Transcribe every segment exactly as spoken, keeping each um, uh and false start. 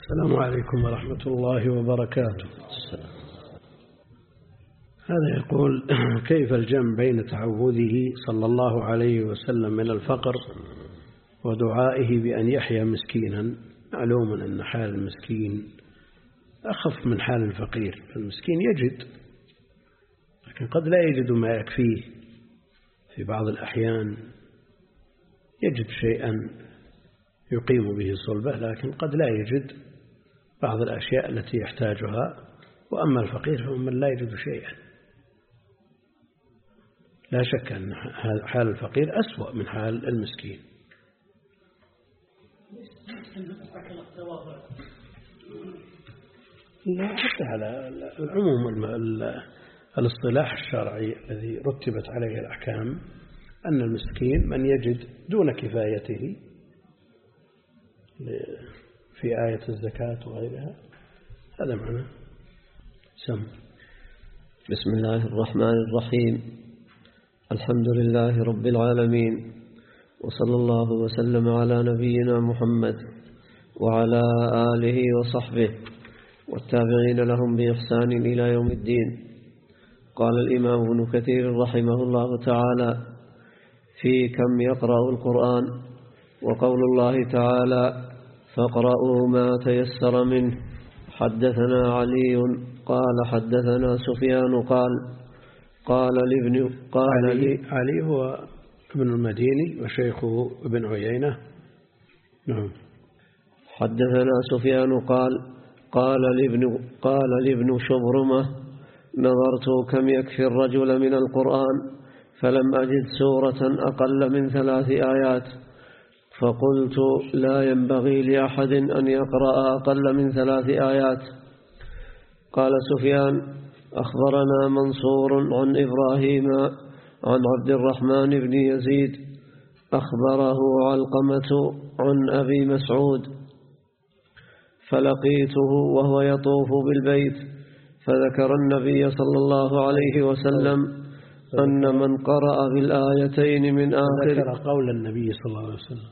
السلام عليكم ورحمة الله وبركاته. هذا يقول: كيف الجمع بين تعوذه صلى الله عليه وسلم من الفقر ودعائه بأن يحيا مسكينا؟ معلوم أن حال المسكين أخف من حال الفقير. المسكين يجد، لكن قد لا يجد ما يكفيه. في بعض الأحيان يجد شيئا يقيم به صلبه، لكن قد لا يجد بعض الأشياء التي يحتاجها. وأما الفقير هو من لا يجد شيئا. لا شك أن حال الفقير أسوأ من حال المسكين. لا، حتى على العموم الاصطلاح الشرعي الذي رتبت عليه الأحكام أن المسكين من يجد دون كفايته في آية الزكاة وغيرها. هذا معنى سم. بسم الله الرحمن الرحيم. الحمد لله رب العالمين، وصلى الله وسلم على نبينا محمد وعلى آله وصحبه والتابعين لهم بإحسان إلى يوم الدين. قال الإمام ابن كثير رحمه الله تعالى: في كم يقرأ القرآن. وقول الله تعالى: فاقرؤوا ما تيسر منه. حدثنا علي قال حدثنا سفيان قال قال لابن قال علي, علي هو ابن المديني وشيخه ابن عيينة. نعم. حدثنا سفيان قال قال لابن قال لابن شبرمة: نظرت كم يكفي الرجل من القرآن فلم أجد سورة أقل من ثلاث آيات، فقلت: لا ينبغي لأحد أن يقرأ أقل من ثلاث آيات. قال سفيان: أخبرنا منصور عن إبراهيم عن عبد الرحمن بن يزيد أخبره علقمة عن أبي مسعود، فلقيته وهو يطوف بالبيت فذكر النبي صلى الله عليه وسلم أن من قرأ بالآيتين من آخر ذكر قول النبي صلى الله عليه وسلم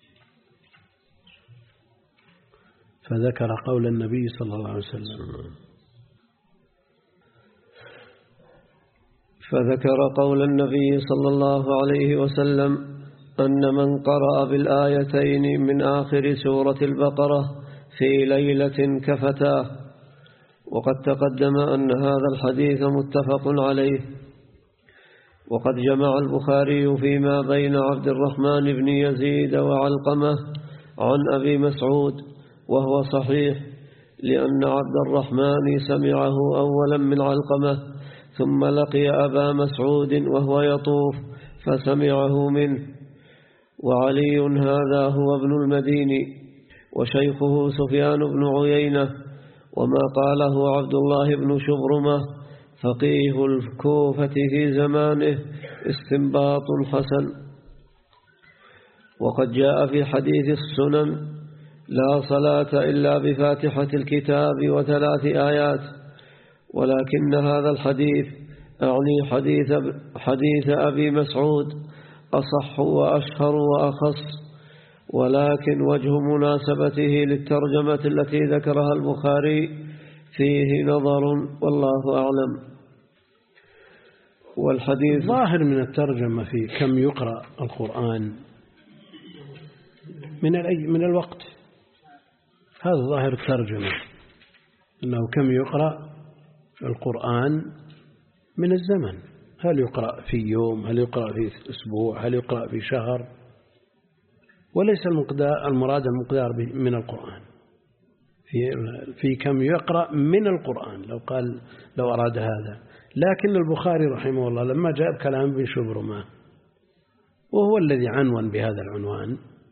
فذكر قول النبي صلى الله عليه وسلم فذكر قول النبي صلى الله عليه وسلم أن من قرأ بالآيتين من آخر سورة البقرة في ليلة كفتاه. وقد تقدم أن هذا الحديث متفق عليه. وقد جمع البخاري فيما بين عبد الرحمن بن يزيد وعلقمة عن أبي مسعود، وهو صحيح، لأن عبد الرحمن سمعه أولا من علقمة، ثم لقي أبا مسعود وهو يطوف فسمعه منه. وعلي هذا هو ابن المديني، وشيخه سفيان بن عيينة. وما قاله عبد الله بن شبرمة فقيه الكوفة في زمانه استنباط حسن. وقد جاء في حديث السنن: لا صلاة إلا بفاتحة الكتاب وثلاث آيات. ولكن هذا الحديث أعني حديث, حديث أبي مسعود أصح وأشهر وأخص، ولكن وجه مناسبته للترجمة التي ذكرها البخاري فيه نظر، والله أعلم. والحديث ظاهر من الترجمة في كم يقرأ القرآن من من الوقت. هذا ظاهر الترجمة، أنه كم يقرأ القرآن من الزمن. هل يقرأ في يوم، هل يقرأ في أسبوع، هل يقرأ في شهر، وليس المقدار المراد المقدار من القرآن. في في كم يقرأ من القرآن لو قال لو أراد هذا. لكن البخاري رحمه الله لما جاء بكلام ابن شبرمة، وهو الذي عنون بهذا العنوان،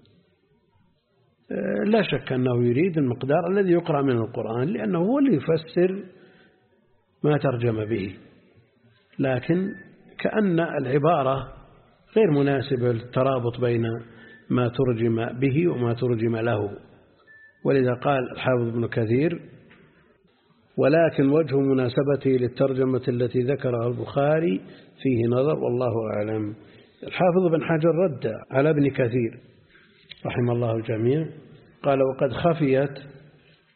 لا شك أنه يريد المقدار الذي يقرأ من القرآن، لأنه هو اللي يفسر ما ترجم به. لكن كأن العبارة غير مناسبة للترابط بين ما ترجم به وما ترجم له. ولذا قال الحافظ ابن كثير: ولكن وجه مناسبته للترجمة التي ذكرها البخاري فيه نظر، والله أعلم. الحافظ بن حجر رد على ابن كثير رحمه الله الجميع، قال: وقد خفيت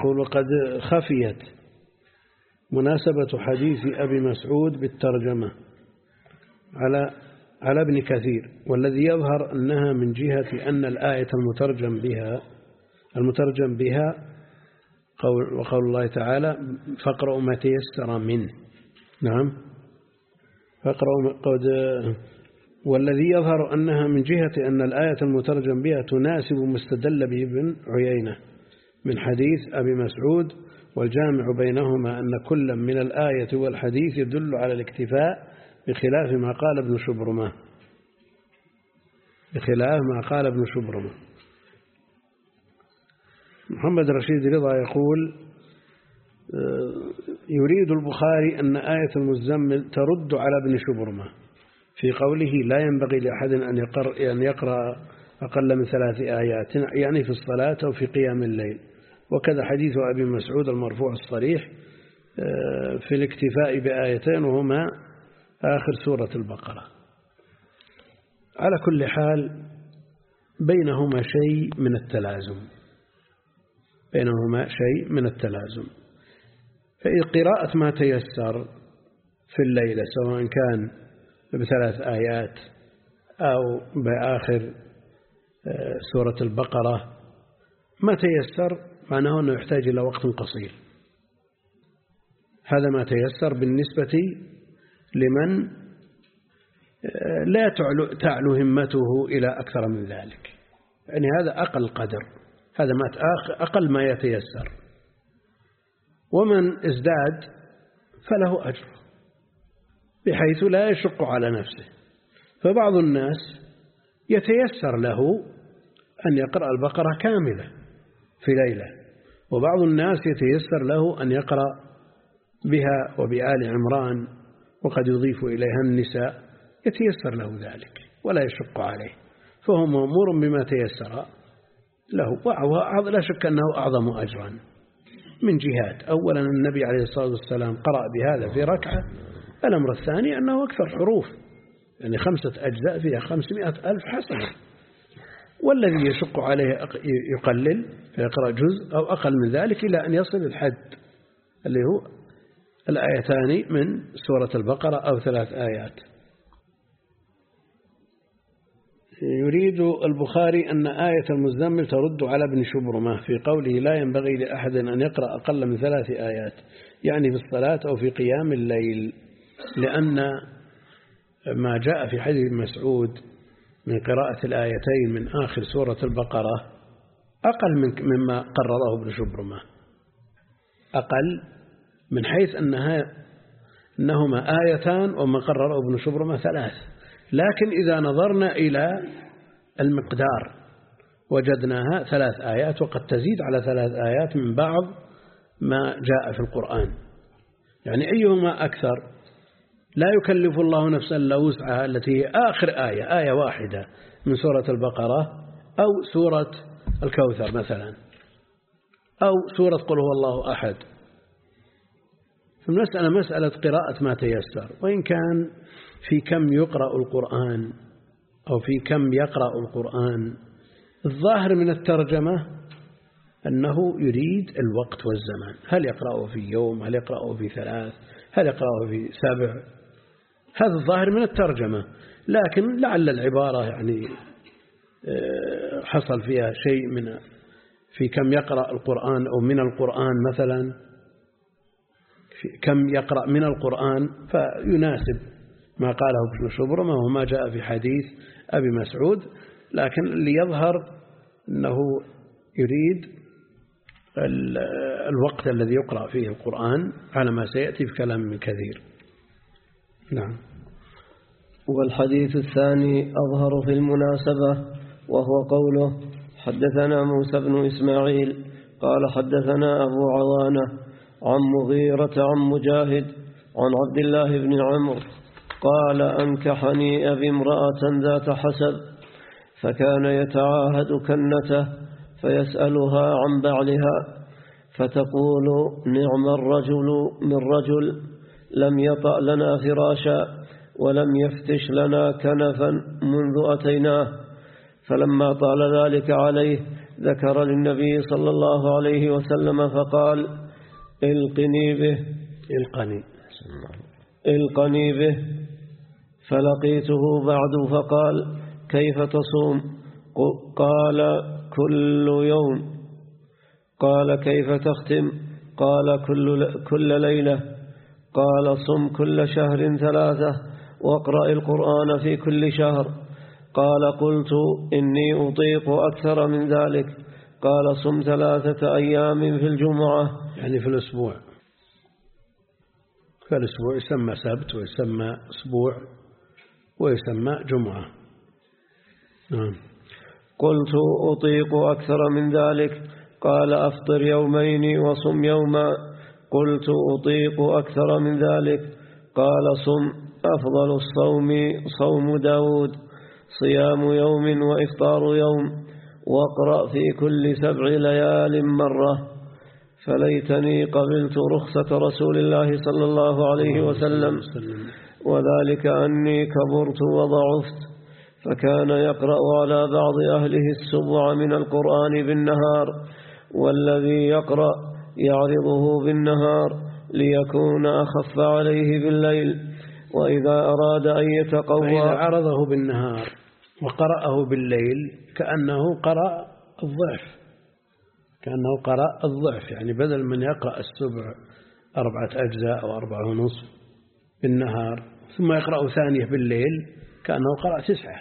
يقول وقد خفيت مناسبة حديث أبي مسعود بالترجمة على على ابن كثير، والذي يظهر أنها من جهة أن الآية المترجم بها المترجم بها قول وقول الله تعالى فاقرأوا ما تيسر منه. نعم فاقرأوا قد والذي يظهر أنها من جهة أن الآية المترجم بها تناسب ما استدل به ابن عيينة من حديث أبي مسعود، والجامع بينهما أن كل من الآية والحديث يدل على الاكتفاء بخلاف ما قال ابن شبرمة بخلاف ما قال ابن شبرمة. محمد رشيد رضا يقول يريد البخاري أن آية المزمل ترد على ابن شبرمة في قوله لا ينبغي لأحد أن يقرأ, أن يقرأ أقل من ثلاث آيات، يعني في الصلاة أو في قيام الليل. وكذا حديث أبي مسعود المرفوع الصريح في الاكتفاء بآيتين وهما آخر سورة البقرة. على كل حال بينهما شيء من التلازم بينهما شيء من التلازم فقراءة ما تيسر في الليلة سواء كان بثلاث آيات أو بآخر سورة البقرة ما تيسر معناه أنه يحتاج إلى وقت قصير. هذا ما تيسر بالنسبة لمن لا تعلو, تعلو همته إلى أكثر من ذلك، يعني هذا أقل قدر، هذا ما أقل ما يتيسر. ومن ازداد فله أجر بحيث لا يشق على نفسه. فبعض الناس يتيسر له أن يقرأ البقرة كاملة في ليلة، وبعض الناس يتيسر له أن يقرأ بها وبآل عمران وقد يضيف إليها النساء، يتيسر له ذلك ولا يشق عليه، فهو مأمور بما تيسر له. لا شك أنه أعظم أجرا من جهات، أولا النبي عليه الصلاة والسلام قرأ بهذا في ركعة، الأمر الثاني أنه أكثر حروف، يعني خمسة أجزاء فيها خمسمائة ألف حسنة، والذي يشق عليه يقلل فيقرأ جزء أو أقل من ذلك إلى أن يصل الحد اللي هو الآيتان من سورة البقرة أو ثلاث آيات. يريد البخاري أن آية المزمل ترد على ابن شبرمة في قوله لا ينبغي لأحد أن يقرأ أقل من ثلاث آيات، يعني في الصلاة أو في قيام الليل، لأن ما جاء في حديث مسعود من قراءة الآيتين من آخر سورة البقرة أقل من مما قرره ابن شبرمة، أقل من حيث أنها أنهما آيتان وما قرره ابن شبرمة ثلاث. لكن إذا نظرنا إلى المقدار وجدناها ثلاث آيات، وقد تزيد على ثلاث آيات من بعض ما جاء في القرآن، يعني أيهما أكثر؟ لا يكلف الله نفسا إلا وسعها التي هي آخر آية آية واحدة من سورة البقرة، أو سورة الكوثر مثلا، أو سورة قل هو الله أحد. فالمسألة مسألة قراءة ما تيسر، وإن كان في كم يقرأ القرآن أو في كم يقرأ القرآن، الظاهر من الترجمة أنه يريد الوقت والزمان، هل يقرأه في يوم، هل يقرأه في ثلاث، هل يقرأه في سبع، هذا الظاهر من الترجمة. لكن لعل العبارة يعني حصل فيها شيء من في كم يقرأ القرآن أو من القرآن مثلا، في كم يقرأ من القرآن، فيناسب ما قاله ابن شبرمة وما جاء في حديث أبي مسعود. لكن اللي يظهر أنه يريد الوقت الذي يقرأ فيه القرآن على ما سيأتي في كلام من كثير. نعم. والحديث الثاني أظهر في المناسبة، وهو قوله حدثنا موسى بن إسماعيل قال حدثنا أبو عوانة عن مغيرة عن مجاهد عن عبد الله بن عمرو قال أنكحني أبي امرأة ذات حسب، فكان يتعاهد كنته فيسألها عن بعلها فتقول نعم الرجل من رجل لم يطأ لنا فراشا ولم يفتش لنا كنفا منذ أتيناه، فلما طال ذلك عليه ذكر للنبي صلى الله عليه وسلم فقال القني به القني القني به. فلقيته بعد فقال كيف تصوم؟ قال كل يوم. قال كيف تختم؟ قال كل, كل ليلة. قال صم كل شهر ثلاثة واقرأ القرآن في كل شهر. قال قلت إني أطيق أكثر من ذلك. قال صم ثلاثة أيام في الجمعة، يعني في الأسبوع. فالأسبوع يسمى سبت ويسمى أسبوع ويسمى جمعة. نعم. قلت أطيق أكثر من ذلك. قال أفطر يومين وصم يوما. قلت أطيق أكثر من ذلك. قال صم. أفضل الصوم صوم داود، صيام يوم وإفطار يوم، واقرأ في كل سبع ليال مرة. فليتني قبلت رخصة رسول الله صلى الله عليه وسلم، وذلك أني كبرت وضعفت. فكان يقرأ على بعض أهله السبع من القرآن بالنهار، والذي يقرأ يعرضه بالنهار ليكون أخف عليه بالليل. وإذا أراد أن يتقوى فإذا عرضه بالنهار وقرأه بالليل كأنه قرأ الضعف، كأنه قرأ الضعف، يعني بدل من يقرأ السبع أربعة أجزاء أو أربعة ونصف بالنهار ثم يقرأ ثانية بالليل كأنه قرأ تسعة.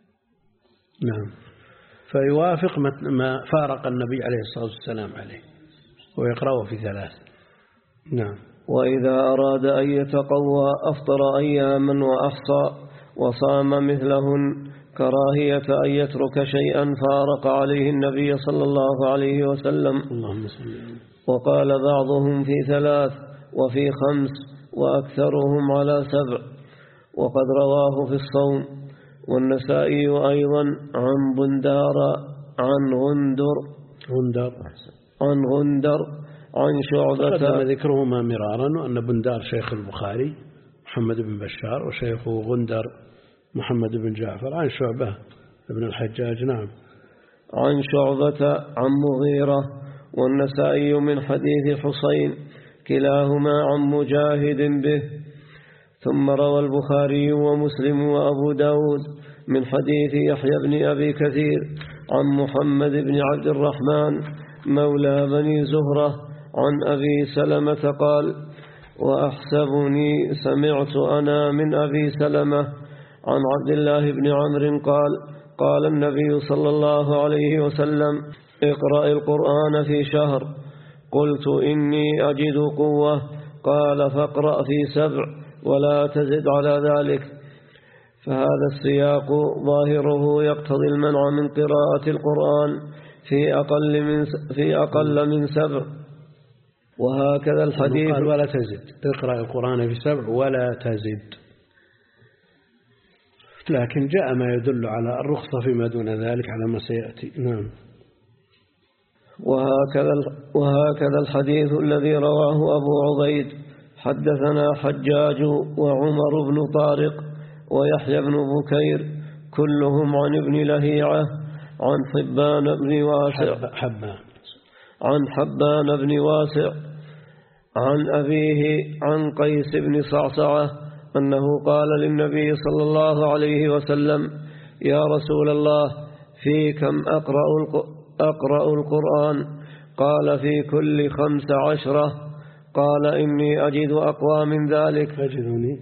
نعم. فيوافق ما فارق النبي عليه الصلاة والسلام عليه، ويقرأه في ثلاث. نعم. وإذا أراد أن يتقوى أفطر أياما وأحصى وصام مثلهن، كراهية أن يترك شيئا فارق عليه النبي صلى الله عليه وسلم. اللهم صل. وقال بعضهم في ثلاث وفي خمس وأكثرهم على سبع. وقد رواه في الصوم. والنسائي أيضا عن بندار عن غندر غندر عن غندر عن شعبة. تقدم ذكرهما مرارا، وأن بندار شيخ البخاري محمد بن بشار، وشيخه غندر محمد بن جعفر عن شعبة ابن الحجاج. نعم. عن شعبة عن مغيرة. والنسائي من حديث حسين كلاهما عن مجاهد به. ثم روى البخاري ومسلم وأبو داود من حديث يحيى بن أبي كثير عن محمد بن عبد الرحمن مولى بني زهرة عن أبي سلمة قال: وأحسبني سمعت أنا من أبي سلمة عن عبد الله بن عمرو قال: قال النبي صلى الله عليه وسلم: اقرأ القرآن في شهر. قلت: إني أجد قوة. قال: فاقرأ في سبع ولا تزد على ذلك. فهذا السياق ظاهره يقتضي المنع من قراءة القرآن في أقل من في أقل من سبع. وهكذا الحديث قال: ولا تزد، اقرأ القرآن في سبع ولا تزد. لكن جاء ما يدل على الرخصة فيما دون ذلك على ما سيأتي. نعم. وهكذا وهكذا الحديث الذي رواه أبو عبيد: حدثنا حجاج وعمر بن طارق ويحيى بن بكير كلهم عن ابن لهيعة عن حبان بن واسع حبان عن حبان بن واسع عن أبيه عن قيس بن صعصعة أنه قال للنبي صلى الله عليه وسلم: يا رسول الله، في كم أقرأ أقرأ القرآن؟ قال: في كل خمس عشرة. قال: إني أجد أقوى من ذلك. أجدني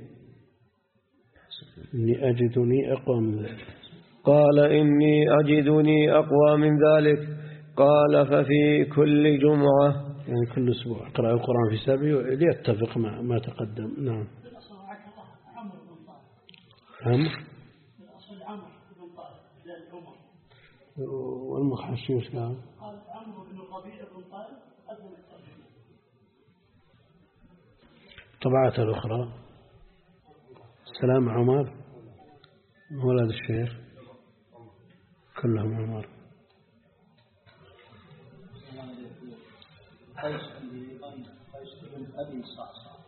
إني أجدني أقوى من ذلك. قال: إني أجدني أقوى من ذلك. قال: ففي كل جمعة، يعني كل أسبوع أقرأ القرآن في سبع ليتفق مع ما تقدم. نعم. عمر والمخشي وش قال؟ قال عمرو بن الربيع بن طارق قدم الترجمة. الطبعات الأخرى: سلام عمر ولد الشيخ كلهم عمر. قيس بن أبي صعصع.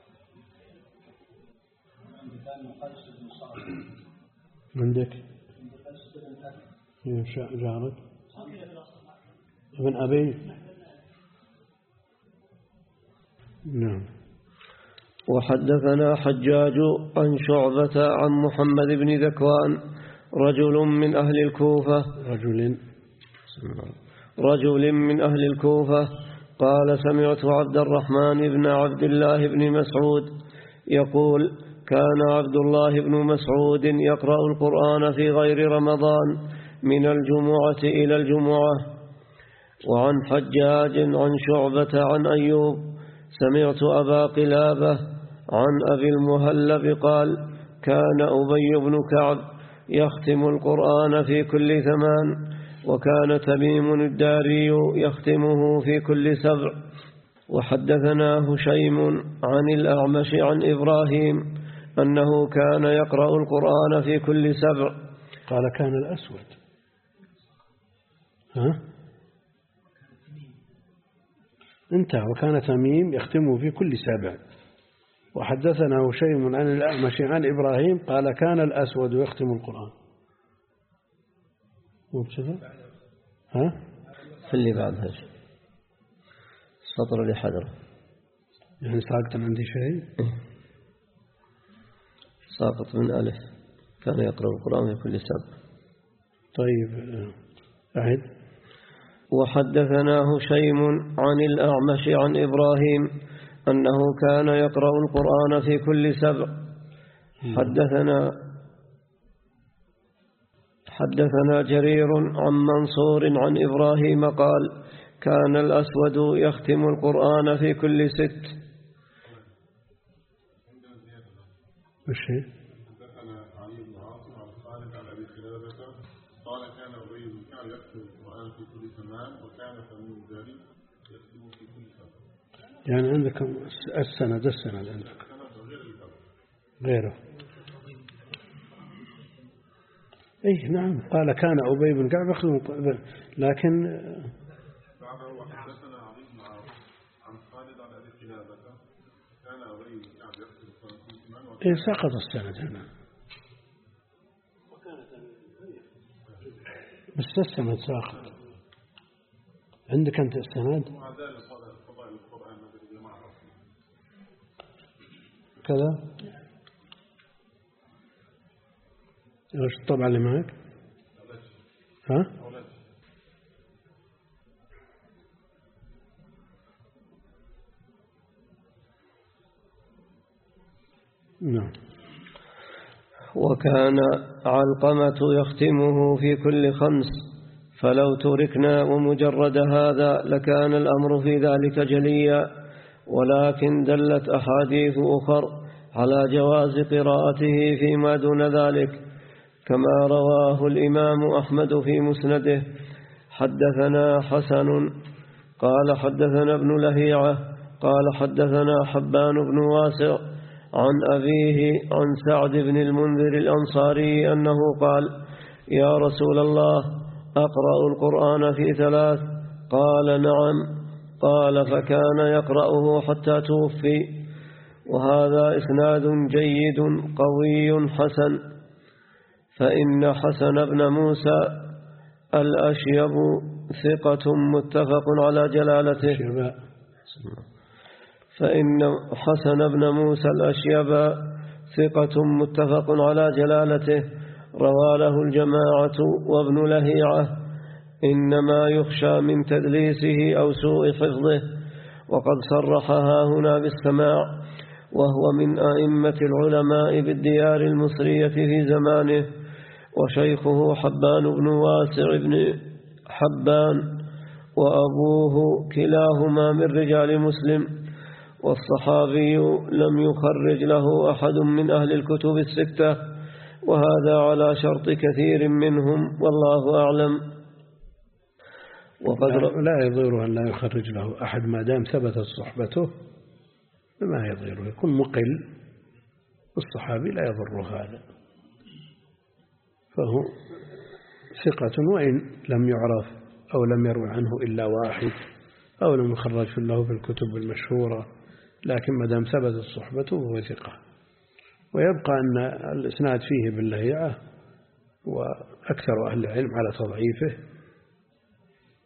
قيس بن صعصع. عندك قيس بن أبي جارك ابن أبي نعم. وحدثنا حجاج عن شعبة عن محمد بن ذكوان رجل من أهل الكوفة رجل رجل من أهل الكوفة قال سمعت عبد الرحمن بن عبد الله بن مسعود يقول كان عبد الله بن مسعود يقرأ القرآن في غير رمضان من الجمعة إلى الجمعة. وعن حجاج عن شعبة عن أيوب سمعت أبا قلابة عن أبي المهلب قال كان أبي بن كعب يختم القرآن في كل ثمان وكان تميم الداري يختمه في كل سبع. وحدثنا هشيم عن الأعمش عن إبراهيم أنه كان يقرأ القرآن في كل سبع. قال كان الأسود ها انتهى وكان تميم يختمه في كل سبع. وحدثنا هشيم عن الأعمش عن إبراهيم قال كان الأسود يختم القرآن. مو بكذا ها في اللي بعدها السطر اللي حضره يعني ساقط عندي شيء ساقط من ألف كان يقرأ القرآن في كل سبع. طيب أعد. وحدثنا هشيم عن الأعمش عن إبراهيم أنه كان يقرأ القرآن في كل سبع. حدثنا حدثنا جرير عن منصور عن إبراهيم قال كان الأسود يختم القرآن في كل ست. وشي حدثنا علي بن عاصم عن خالد عن أبي قلابة قال كان أبي بن كعب يختم القرآن في كل ثمان وكان تميم الداري يختم في كل سبع. يعني عندك السند السند عندك غيره. اي نعم قال كان أبي بن كعب يختم لكن بعده وحدثنا علي بن عاصم عن خالد عن أبي قلابة كان أبي بن كعب يختم القرآن في كل ثمان. اي سقط السند هنا بس السند ساقط عندك أنت السند كذا. ايش الطبعة اللي معك ها نعم. وكان علقمة يختمه في كل خمس فلو تركنا ومجرد هذا لكان الأمر في ذلك جليا ولكن دلت أحاديث أخر على جواز قراءته فيما دون ذلك كما رواه الإمام أحمد في مسنده. حدثنا حسن قال حدثنا ابن لهيعة قال حدثنا حبان بن واسع عن أبيه عن سعد بن المنذر الأنصاري أنه قال يا رسول الله أقرأ القرآن في ثلاث قال نعم قال فكان يقرأه حتى توفي. وهذا إسناد جيد قوي حسن. فإن حسن بن موسى الأشيب ثقة متفق على جلالته فإن حسن بن موسى الأشيب ثقة متفق على جلالته روى له الجماعة وابن لهيعة إنما يخشى من تدليسه أو سوء حفظه وقد صرحها هنا بالسماع وهو من أئمة العلماء بالديار المصرية في زمانه. وشيخه حبان بن واسع بن حبان وأبوه كلاهما من رجال مسلم والصحابي لم يخرج له أحد من أهل الكتب الستة وهذا على شرط كثير منهم والله أعلم. وقد لا يضير أن لا يخرج له أحد ما دام ثبتت صحبته ما يضيره يكون مقل والصحابي لا يضر هذا فهو ثقة وإن لم يعرف أو لم يروي عنه إلا واحد أو لم يخرج له في الكتب المشهورة لكن ما دام ثبتت صحبته هو ثقة. ويبقى أن الإسناد فيه باللهيعة وأكثر أهل العلم على تضعيفه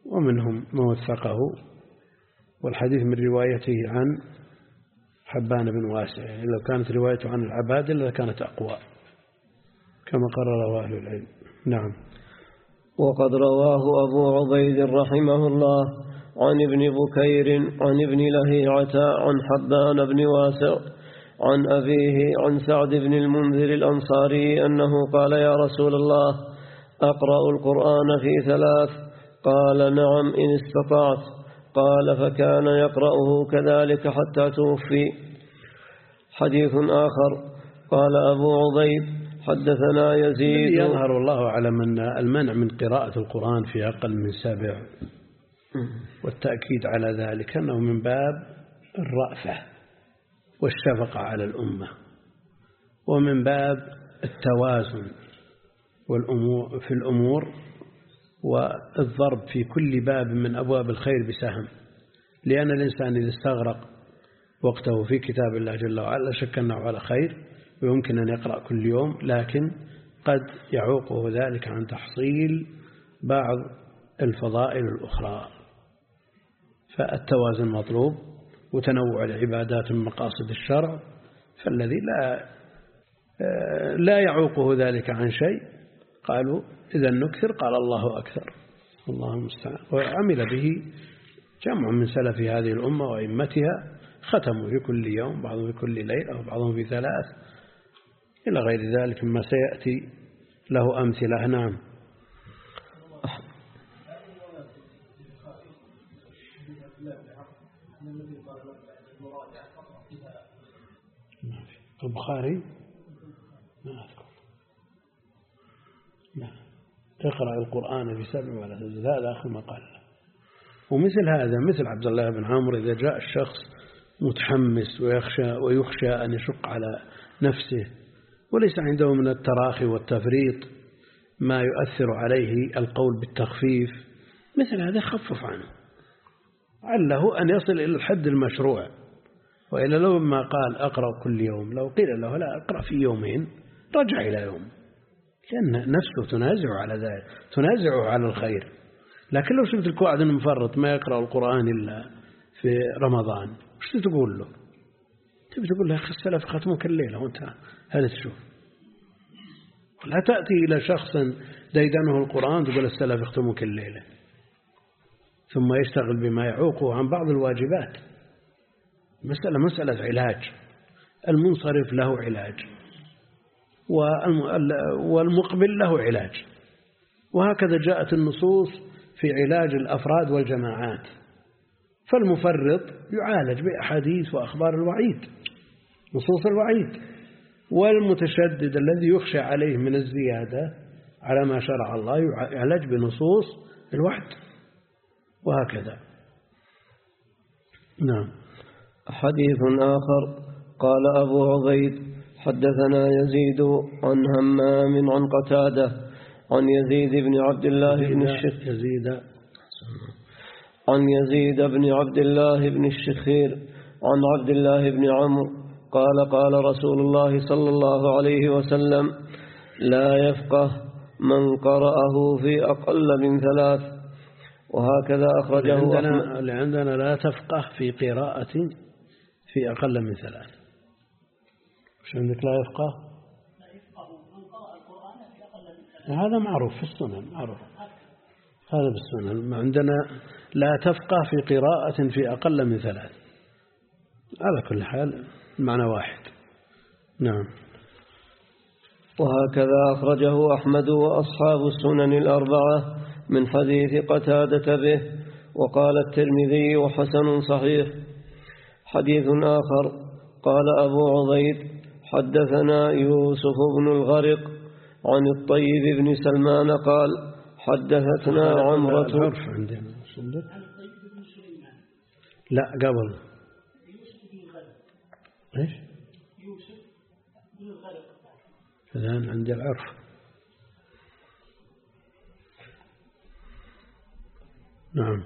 ومنهم من وثقه، والحديث من روايته عن حبان بن واسع، يعني لو كانت روايته عن العبادلة لكانت أقوى كما قرره أهل العلم. نعم. وقد رواه أبو عبيد رحمه الله عن ابن بكير عن ابن لهيعة عن حبان بن واسع عن أبيه عن سعد بن المنذر الأنصاري أنه قال: يا رسول الله، أقرأ القرآن في ثلاث؟ قال: نعم إن استطعت. قال: فكان يقرأه كذلك حتى توفي. حديث آخر قال أبو عبيد: حدثنا يزيد. يظهر الله أعلم أن المنع من قراءة القرآن في أقل من سبع، والتأكيد على ذلك أنه من باب الرأفة والشفقة على الأمة، ومن باب التوازن والأمور في الأمور، والضرب في كل باب من أبواب الخير بسهم، لأن الإنسان إذا استغرق وقته في كتاب الله جل وعلا شك أنه على خير ويمكن أن يقرأ كل يوم، لكن قد يعوقه ذلك عن تحصيل بعض الفضائل الأخرى. فالتوازن مطلوب، وتنوع العبادات من مقاصد الشرع، فالذي لا لا يعوقه ذلك عن شيء قالوا إذا نكثر، قال الله أكثر، الله المستعان. وعمل به جمع من سلف هذه الأمة وأئمتها، ختموا في كل يوم، بعضهم في كل ليلة وبعضهم في ثلاث، إلى غير ذلك مما سيأتي له أمثلة. نعم. البخاري ما أذكر. لا، اقرأ القرآن في سبع ولا تزد، هذا آخر ما قال. ومثل هذا مثل عبد الله بن عمرو، إذا جاء الشخص متحمس ويخشى ويخشى أن يشق على نفسه وليس عنده من التراخي والتفريط ما يؤثر عليه القول بالتخفيف، مثل هذا خفف عنه، عله أن يصل إلى الحد المشروع. وإلا لو ما قال أقرأ كل يوم، لو قيل له لا أقرأ في يومين رجع إلى يوم، لأن نفسه تنازع على ذلك، تنازعه على الخير. لكن لو شفت الكواعد المفرط ما يقرأ القرآن إلا في رمضان، وش تقول له؟ تبي تقول له السلف ختموك الليلة وانت هذا تشوف. لا تأتي إلى شخص ديدنه القرآن تقول السلف ختموك الليلة، ثم يشتغل بما يعوقه عن بعض الواجبات. مسألة مسألة علاج، المنصرف له علاج والمقبل له علاج، وهكذا جاءت النصوص في علاج الأفراد والجماعات. فالمفرط يعالج بأحاديث وأخبار الوعيد، نصوص الوعيد، والمتشدد الذي يخشى عليه من الزيادة على ما شرع الله يعالج بنصوص الوعد، وهكذا. نعم. حديث آخر قال أبو عبيد: حدثنا يزيد عن همام عن قتادة عن يزيد بن عبد الله بن الشخير يزيد عن يزيد بن عبد الله بن الشخير عن عبد الله بن عمرو قال: قال رسول الله صلى الله عليه وسلم: لا يفقه من قرأه في أقل من ثلاث. وهكذا أخرجه عندنا, اللي عندنا لا تفقه في قراءة في أقل من ثلاث. وش عندك لا يفقه؟ لا يفقه من قرأ القرآن في أقل من ثلاث. هذا معروف في السنن، معروف هذا بالسنن. عندنا لا تفقه في قراءة في أقل من ثلاث، على كل حال المعنى واحد. نعم. وهكذا أخرجه أحمد وأصحاب السنن الأربعة من حديث قتادة به، وقال الترمذي وحسن صحيح. حديث آخر قال أبو عبيد: حدثنا يوسف بن الغرق عن الطيب بن سلمان قال: حدثتنا عمرة. العرف عندنا لا قبل ايش؟ يوسف بن الغرق. الآن عندي العرف. نعم.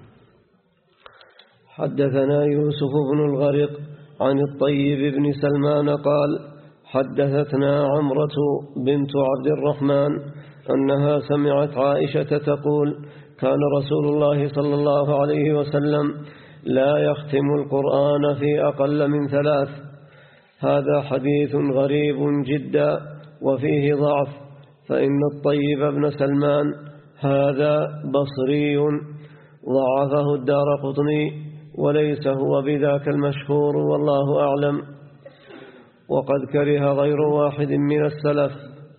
حدثنا يوسف بن الغرق عن الطيب بن سلمان قال: حدثتنا عمرة بنت عبد الرحمن أنها سمعت عائشة تقول: كان رسول الله صلى الله عليه وسلم لا يختم القرآن في أقل من ثلاث. هذا حديث غريب جدا وفيه ضعف، فإن الطيب بن سلمان هذا بصري ضعفه الدارقطني وليس هو بذاك المشهور والله أعلم. وقد كره غير واحد من السلف.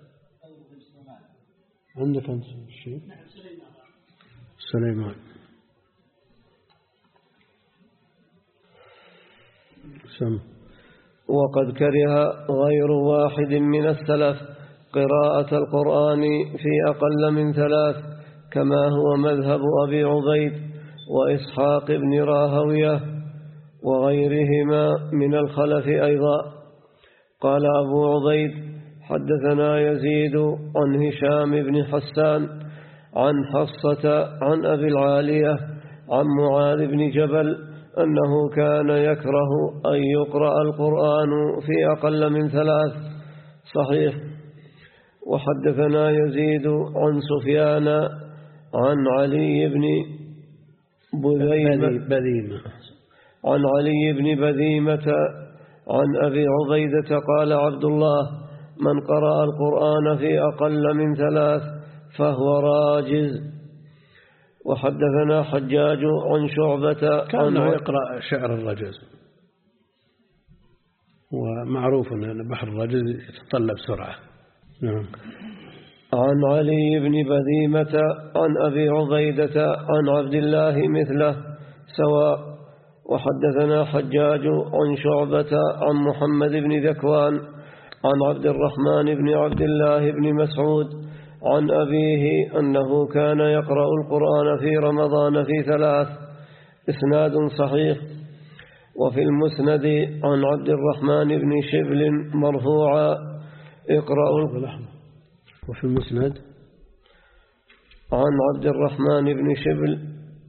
عندك أنت شيء؟ سليمان سم. وقد كره غير واحد من السلف قراءة القرآن في أقل من ثلاث، كما هو مذهب أبي عبيد وإسحاق بن راهوية وغيرهما من الخلف أيضا. قال أبو عبيد: حدثنا يزيد عن هشام بن حسان عن حفصة عن أبي العالية عن معاذ بن جبل أنه كان يكره أن يقرأ القرآن في أقل من ثلاث. صحيح. وحدثنا يزيد عن سفيان عن علي بن بذيمة عن علي بن بذيمة عن أبي عبيدة قال عبد الله: من قرأ القرآن في أقل من ثلاث فهو راجز. وحدثنا حجاج عن شعبة كانه يقرأ شعر الرجز، ومعروف أن بحر الرجز يتطلب سرعة. نعم. عن علي بن بذيمة عن أبي عبيدة عن عبد الله مثله سواء. وحدثنا حجاج عن شعبة عن محمد بن ذكوان عن عبد الرحمن بن عبد الله بن مسعود عن أبيه أنه كان يقرأ القرآن في رمضان في ثلاث. إسناد صحيح. وفي المسند عن عبد الرحمن بن شبل مرفوعا: اقرأوا. وفي المسند عن عبد الرحمن بن شبل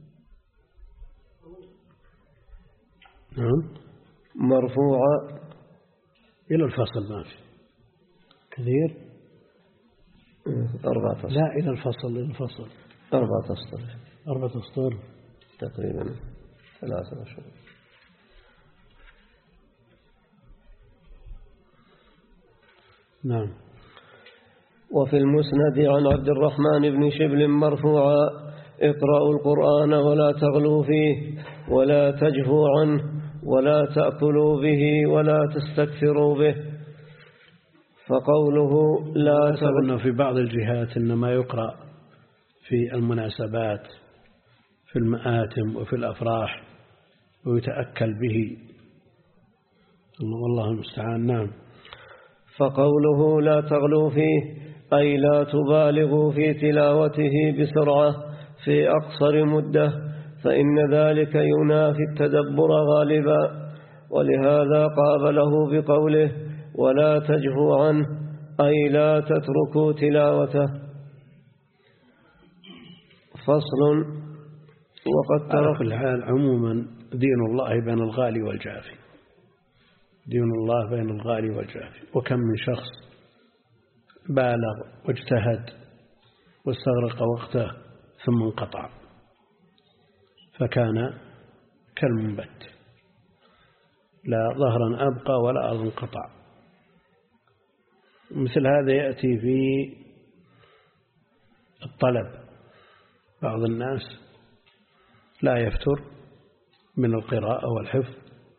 نعم مرفوعا إلى الفصل، ما في كثير. أربعة أسطر. لا، إلى الفصل إلى الفصل أربعة أسطر أربعة أسطر تقريبا ثلاثة أشهر. نعم. وفي المسند عن عبد الرحمن بن شبل مرفوعا: اقرأوا القرآن ولا تغلوا فيه ولا تجفوا عنه ولا تأكلوا به ولا تستكثروا به. فقوله لا تغلوا في بعض الجهات إنما يقرأ في المناسبات في المآتم وفي الأفراح ويتأكل به، والله المستعان. نعم. فقوله لا تغلوا فيه أي لا تبالغوا في تلاوته بسرعة في أقصر مدة، فإن ذلك ينافي التدبر غالبا. ولهذا قابله بقوله ولا تجفوا عنه أي لا تتركوا تلاوته. فصل. وقد على كل حال عموما دين الله بين الغالي والجافي، دين الله بين الغالي والجافي. وكم من شخص بالغ واجتهد واستغرق وقته ثم انقطع فكان كالمنبت، لا ظهرا أبقى ولا أرض انقطع. مثل هذا يأتي في الطلب. بعض الناس لا يفتر من القراءة والحفظ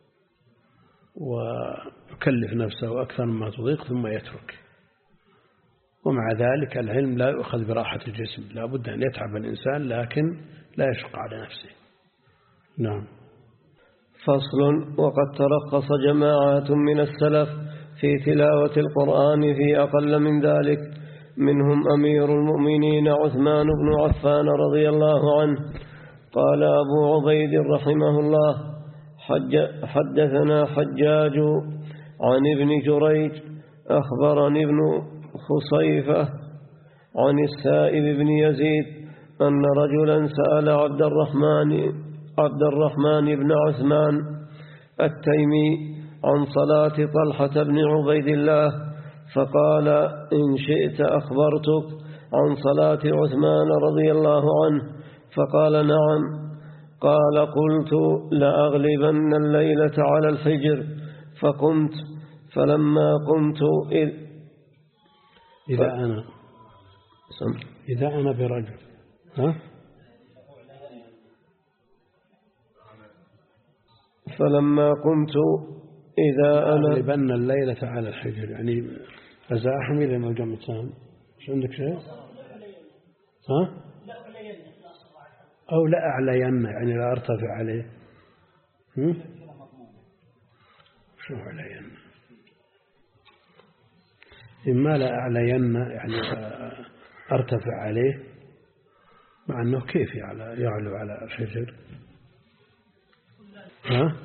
ويكلف نفسه أكثر مما تضيق ثم يترك، ومع ذلك العلم لا يؤخذ براحة الجسم، لا بد أن يتعب الإنسان لكن لا يشق على نفسه. نعم. فصل. وقد ترخص جماعات من السلف في تلاوة القرآن في أقل من ذلك، منهم أمير المؤمنين عثمان بن عفان رضي الله عنه. قال أبو عبيد رحمه الله: حج حدثنا حجاج عن ابن جريج أخبرني ابن خصيفة عن السائب بن يزيد أن رجلا سأل عبد الرحمن عبد الرحمن بن عثمان التيمي عن صلاة طلحة بن عبيد الله، فقال: إن شئت أخبرتك عن صلاة عثمان رضي الله عنه، فقال نعم. قال قلت لأغلبن الليلة على الحجر، فقمت، فلما قمت إذ إذا ف... أنا سم. إذا أنا برجل ها؟ فلما قمت إذا أنا أغلبن الليلة على الحجر، يعني أزاحمي لما جمع سام. إيش عندك شيء؟ ها؟ أو لا أعلين، يعني لا أرتفع عليه. هم؟ شو أعلين؟ إما لا أعلين يعني أرتفع عليه، مع أنه كيف يعلى يعلو على الحجر؟ ها؟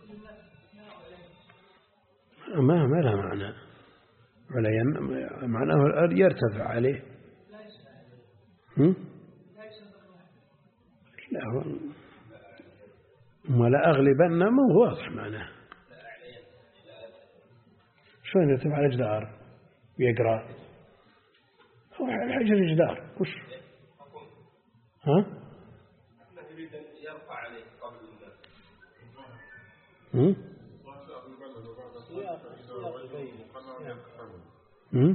ما ما له معنى. علين معناه يرتفع عليه. هم؟ لا هو ولا أغلبن مو واضح معناه. شلون يرتفع على الجدار ويقرأ؟ هو الحجر جدار وش؟ ها؟ يريد أن يرفع عليه قبل الناس. هم؟ هم؟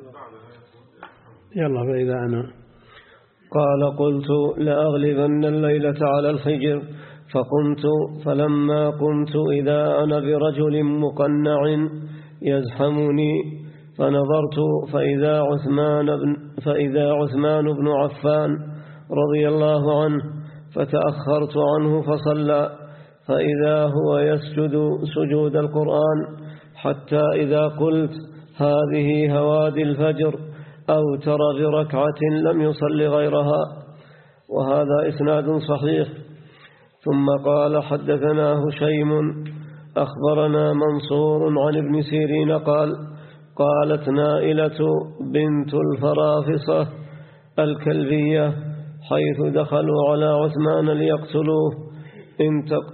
يلا فإذا أنا قال قلت لأغلبن الليلة على الحجر، فقمت، فلما قمت إذا أنا برجل مقنع يزحمني، فنظرت فإذا عثمان بن, فإذا عثمان بن عفان رضي الله عنه، فتأخرت عنه فصلى، فإذا هو يسجد سجود القرآن، حتى إذا قلت هذه هوادي الفجر أو ترى بركعة لم يصل غيرها. وهذا إسناد صحيح. ثم قال حدثنا هشيم أخبرنا منصور عن ابن سيرين قال قالت نائلة بنت الفرافصة الكلبية حيث دخلوا على عثمان ليقتلوه انتق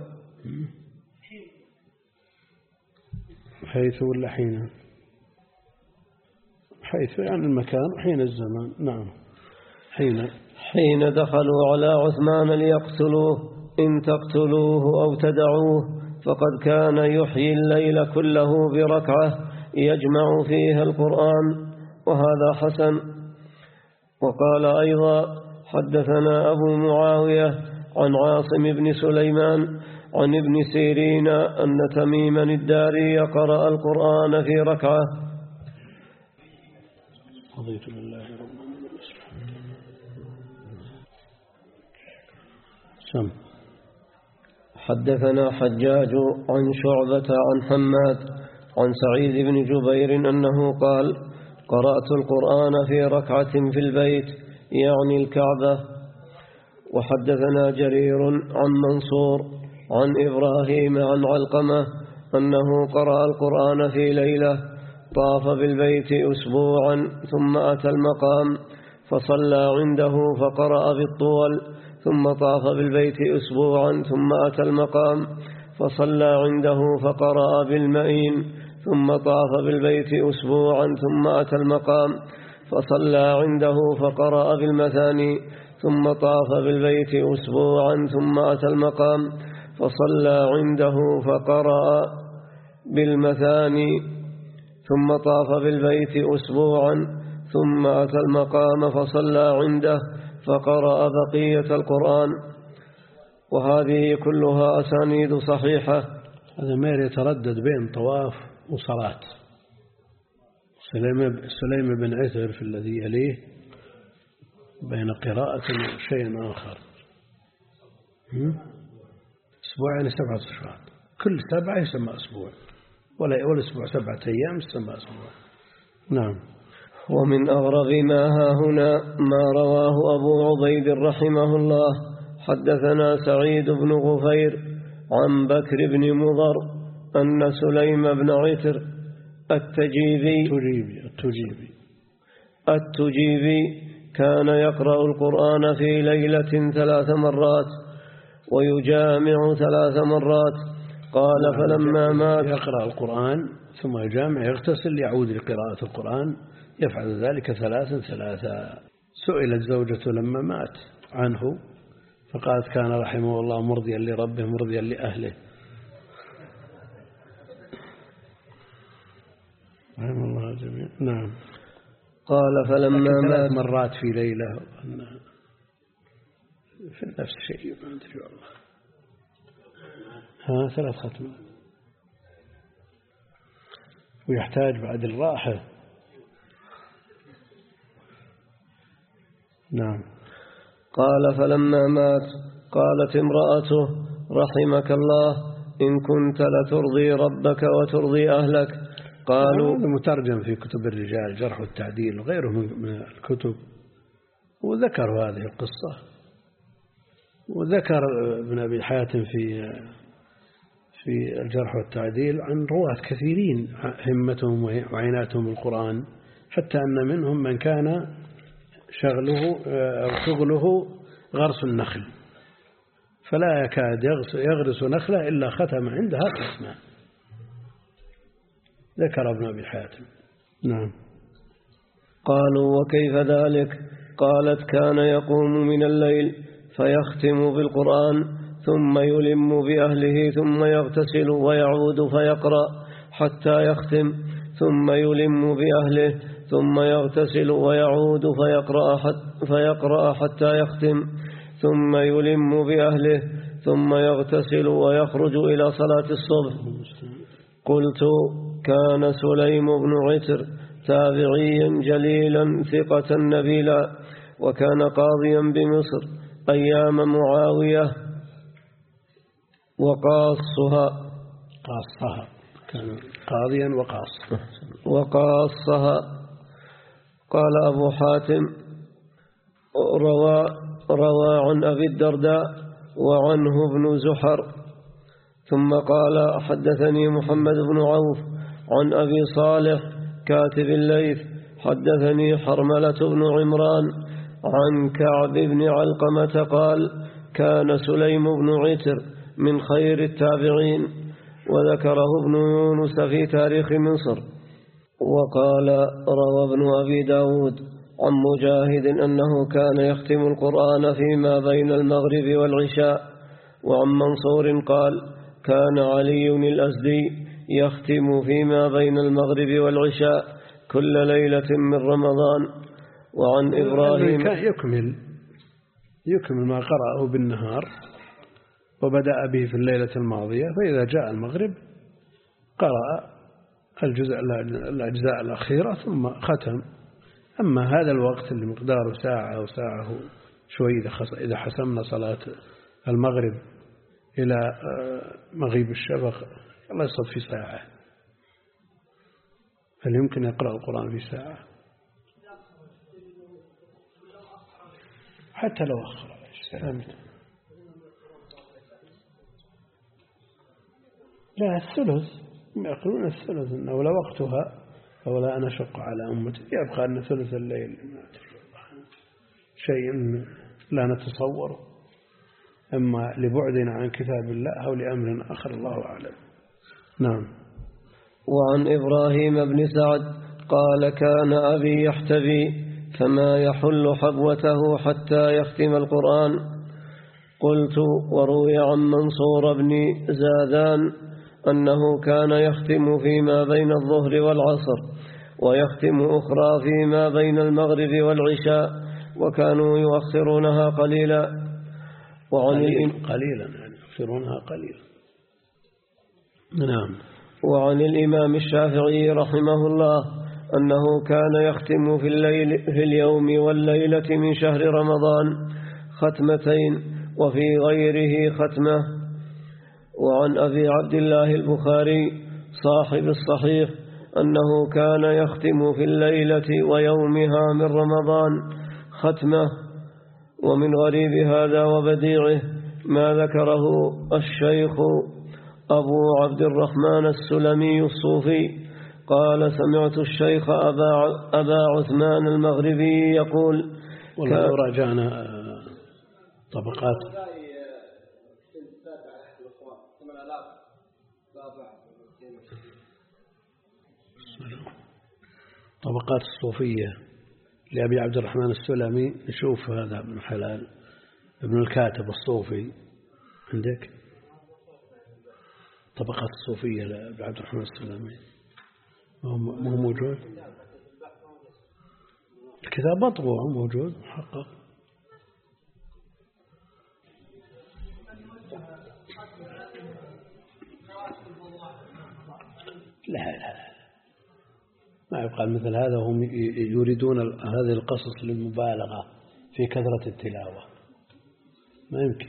حيث ولا حين؟ حيث يعني المكان وحين الزمان. نعم حين حين دخلوا على عثمان ليقتلوه إن تقتلوه أو تدعوه فقد كان يحيي الليل كله بركعة يجمع فيها القرآن. وهذا حسن. وقال أيضا حدثنا أبو معاوية عن عاصم بن سليمان عن ابن سيرين أن تميما الداري قرأ القرآن في ركعة. رضيت بالله ربا. سم. حدثنا حجاج عن شعبة عن حماد عن سعيد بن جبير أنه قال قرأت القرآن في ركعة في البيت يعني الكعبة. وحدثنا جرير عن منصور عن إبراهيم عن علقمة أنه قرأ القرآن في ليلة طاف بالبيت أسبوعا ثم أتى المقام فصلى عنده فقرأ بالطول ثم طاف بالبيت أسبوعا ثم أتى المقام فصلى عنده فقرأ بالمئين ثم طاف بالبيت أسبوعا ثم أتى المقام فصلى عنده فقرأ بالمثاني ثم طاف بالبيت أسبوعا ثم أتى المقام فصلى عنده فقرأ بالمثاني ثم طاف بالبيت أسبوعا ثم أتى المقام فصلى عنده فقرأ بقية القرآن. وهذه كلها أسانيد صحيحة. هذا ما يتردد بين طواف وصلاة. سليم بن عثر في الذي يليه بين قراءة وشيء آخر. أسبوعين سبعة أشهر، كل سبعة يسمى أسبوع، ولا ولا أسبوع سبعة أيام يسمى أسبوع. نعم. ومن أغرب ما ها هنا ما رواه أبو عبيد رحمه الله حدثنا سعيد بن غفير عن بكر بن مضر أن سليم بن عتر التجيبي التجيبي التجيبي التجيبي كان يقرأ القرآن في ليلة ثلاث مرات ويجامع ثلاث مرات. قال فلما مات يقرأ القرآن ثم يجامع يغتسل يعود لقراءة القرآن يفعل ذلك ثلاثا ثلاثا. سئلت زوجته لما مات عنه فقالت كان رحمه الله مرضيا لربه مرضيا لأهله. رحمه الله جميعا. نعم. قال فلما ثلاث مات مرات في ليلة في نفس الشيء ما أدري والله. ها ثلاث ختمات ويحتاج بعد الراحة. نعم. قال فلما مات قالت امرأته رحمك الله إن كنت لترضي ربك وترضي أهلك. قالوا هذا مترجم في كتب الرجال جرح والتعديل وغيره من الكتب، وذكروا هذه القصة، وذكر ابن أبي حاتم في في الجرح والتعديل عن رواة كثيرين همتهم وعنايتهم بالقرآن، حتى أن منهم من كان شغله أو شغله غرس النخل، فلا يكاد يغرس نخلة إلا ختم عندها الأسماء. ذكر ابن أبي حاتم. نعم. قالوا وكيف ذلك؟ قالت كان يقوم من الليل فيختم بالقرآن ثم يلم بأهله ثم يغتسل ويعود فيقرأ حتى يختم ثم يلم بأهله ثم يغتسل ويعود فيقرأ حتى, فيقرأ حتى يختم ثم يلم بأهله ثم يغتسل ويخرج إلى صلاة الصبح. قلت كان سليم بن عتر تابعيا جليلا ثقة نبيلا، وكان قاضيا بمصر أيام معاوية وقاصها قاصها كان قاضيا وقاص وقاصها. قال أبو حاتم روى, روى عن أبي الدرداء وعنه ابن زحر. ثم قال حدثني محمد بن عوف عن أبي صالح كاتب الليث حدثني حرملة بن عمران عن كعب بن علقمة قال كان سليم بن عتر من خير التابعين، وذكره ابن يونس في تاريخ مصر. وقال روى ابن أبي داود عن مجاهد أنه كان يختم القرآن فيما بين المغرب والعشاء. وعن منصور قال كان علي الأزدي يختم فيما بين المغرب والعشاء كل ليلة من رمضان. وعن إبراهيم يكمل يكمل ما قرأه بالنهار وبدأ به في الليلة الماضية، فإذا جاء المغرب قرأ الجزء الأجزاء الأخيرة ثم ختم. أما هذا الوقت اللي مقداره ساعة أو ساعة شوي إذا حسمنا صلاة المغرب إلى مغيب الشفق الله يصد في ساعة، هل يمكن يقرأ القرآن في ساعة؟ حتى لو أخر لا الثلث يقولون الثلث إنه لا وقتها فولا أنا شق على أمتي، يبقى أن ثلث الليل شيء لا نتصوره، أما لبعدنا عن كتاب الله أو لأمر آخر الله أعلم. نعم. وعن إبراهيم بن سعد قال كان أبي يحتبي فما يحل حبوته حتى يختم القرآن. قلت وروي عن منصور بن زادان أنه كان يختم فيما بين الظهر والعصر ويختم أخرى فيما بين المغرب والعشاء وكانوا يؤخرونها قليلا. وعن قليلا, قليلا يعني يؤخرونها قليلا. نعم. وعن الإمام الشافعي رحمه الله أنه كان يختم في الليل في اليوم والليلة من شهر رمضان ختمتين وفي غيره ختمة. وعن أبي عبد الله البخاري صاحب الصحيح أنه كان يختم في الليلة ويومها من رمضان ختمة. ومن غريب هذا وبديعه ما ذكره الشيخ أبو عبد الرحمن السلمي الصوفي قال سمعت الشيخ أبا, أبا عثمان المغربي يقول ولو راجعنا طبقات طبقات الصوفية لأبي عبد الرحمن السلمي نشوف هذا ابن حلال ابن الكاتب الصوفي عندك طبقات الصوفية لعبد الرحمن السلامي مو موجود؟ الكتاب مطبوع موجود محقق. لا لا ما يقال مثل هذا، هم يريدون هذه القصص للمبالغة في كثرة التلاوة، ما يمكن.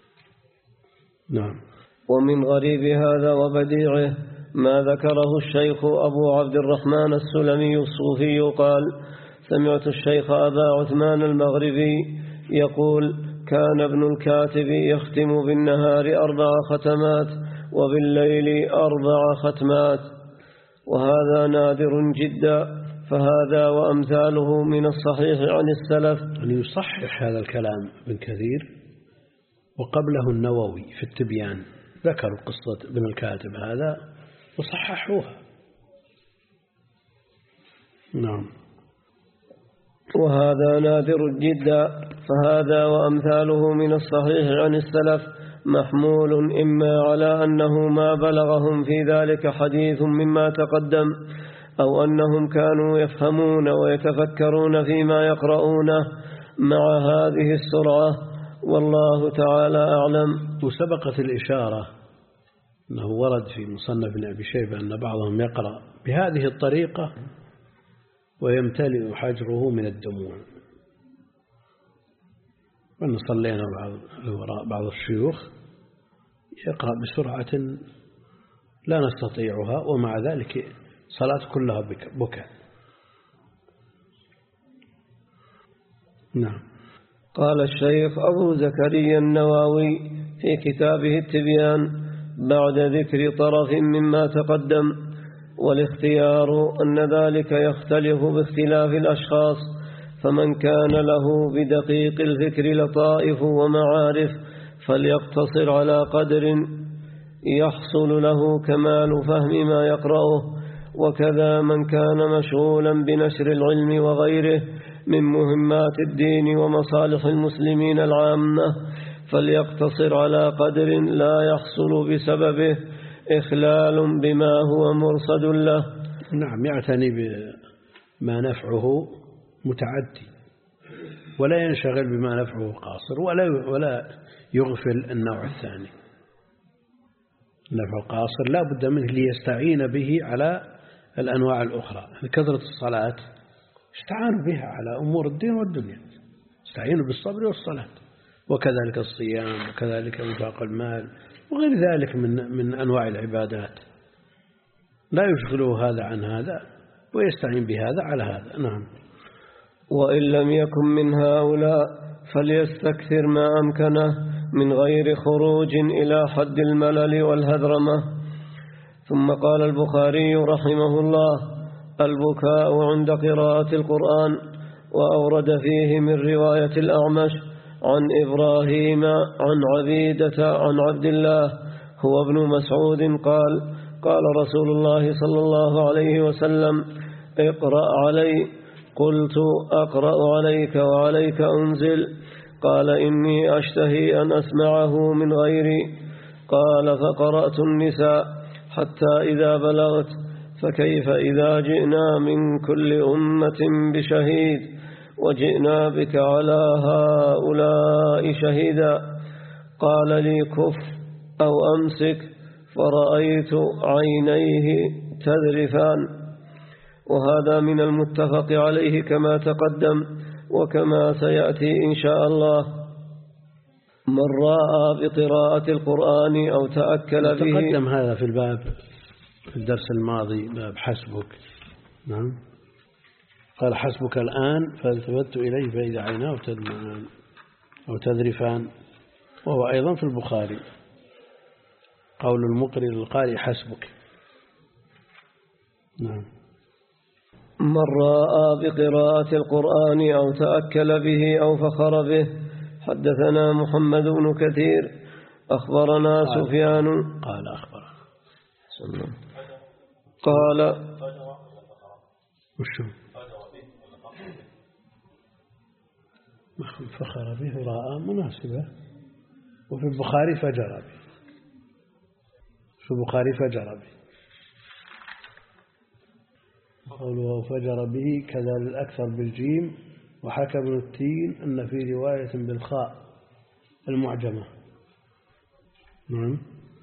نعم. ومن غريب هذا وبديعه ما ذكره الشيخ أبو عبد الرحمن السلمي الصوفي قال: سمعت الشيخ أبا عثمان المغربي يقول: كان ابن الكاتب يختم بالنهار أربع ختمات وبالليل أربع ختمات، وهذا نادر جدا، فهذا وأمثاله من الصحيح عن السلف. أن يصحح هذا الكلام ابن كثير، وقبله النووي في التبيان ذكروا قصة ابن الكاتب هذا وصححوها. نعم. وهذا نادر جدا، فهذا وأمثاله من الصحيح عن السلف محمول إما على أنه ما بلغهم في ذلك حديث مما تقدم، أو أنهم كانوا يفهمون ويتفكرون فيما يقرؤونه مع هذه السرعة، والله تعالى أعلم. وسبقت الإشارة أنه ورد في مصنف ابن أبي شيبة أن بعضهم يقرأ بهذه الطريقة ويمتلئ حجره من الدموع، وأن صلينا بعض بعض الشيوخ يقرأ بسرعة لا نستطيعها، ومع ذلك صلاة كلها بكاء. نعم. قال الشيخ أبو زكريا النووي في كتابه التبيان بعد ذكر طرف مما تقدم: والاختيار أن ذلك يختلف باختلاف الأشخاص، فمن كان له بدقيق الفكر لطائف ومعارف فليقتصر على قدر يحصل له كمال فهم ما يقرأه، وكذا من كان مشغولا بنشر العلم وغيره من مهمات الدين ومصالح المسلمين العامة فليقتصر على قدر لا يحصل بسببه إخلال بما هو مرصد له. نعم، يعتني بما نفعه متعدي، ولا ينشغل بما نفعه قاصر، ولا ولا يغفل النوع الثاني. النفع القاصر لا بد منه ليستعين به على الأنواع الأخرى. كثرة الصلاة استعانوا بها على أمور الدين والدنيا، استعينوا بالصبر والصلاة، وكذلك الصيام، وكذلك إنفاق المال، وغير ذلك من من أنواع العبادات. لا يشغله هذا عن هذا، ويستعين بهذا على هذا. نعم. وإن لم يكن من هؤلاء فليستكثر ما أمكنه من غير خروج إلى حد الملل والهذرمة. ثم قال البخاري رحمه الله: البكاء عند قراءة القرآن. وأورد فيه من رواية الأعمش عن إبراهيم عن عبيدة عن عبد الله هو ابن مسعود قال: قال رسول الله صلى الله عليه وسلم: اقرأ علي. قلت: أقرأ عليك وعليك أنزل؟ قال: إني أشتهي أن أسمعه من غيري. قال: فقرأت النساء حتى إذا بلغت: فكيف إذا جئنا من كل أمة بشهيد وجئنا بك على هؤلاء شهيدا؟ قال لي: كف أو أمسك. فرأيت عينيه تذرفان. وهذا من المتفق عليه كما تقدم وكما سيأتي إن شاء الله. من رأى بقراءة القرآن أو تأكل به. تقدم هذا في الباب في الدرس الماضي، باب حسبك. نعم. قال: حسبك الآن، فالتفت إليه فإذا عيناه تدمعان أو تذرفان، وهو أيضا في البخاري قول المقرئ للقارئ: حسبك. نعم. من رأى بقراءة القرآن أو تأكل به أو فخر به. حدثنا محمد بن كثير أخبرنا قال سفيان قال أخبرنا قال وشو فخر به راء مناسبة. وفي البخاري فجر به، في البخاري فجر به، قوله فجر به كذا الأكثر بالجيم. وحكى ابن التين أن في رواية بالخاء المعجمة. نعم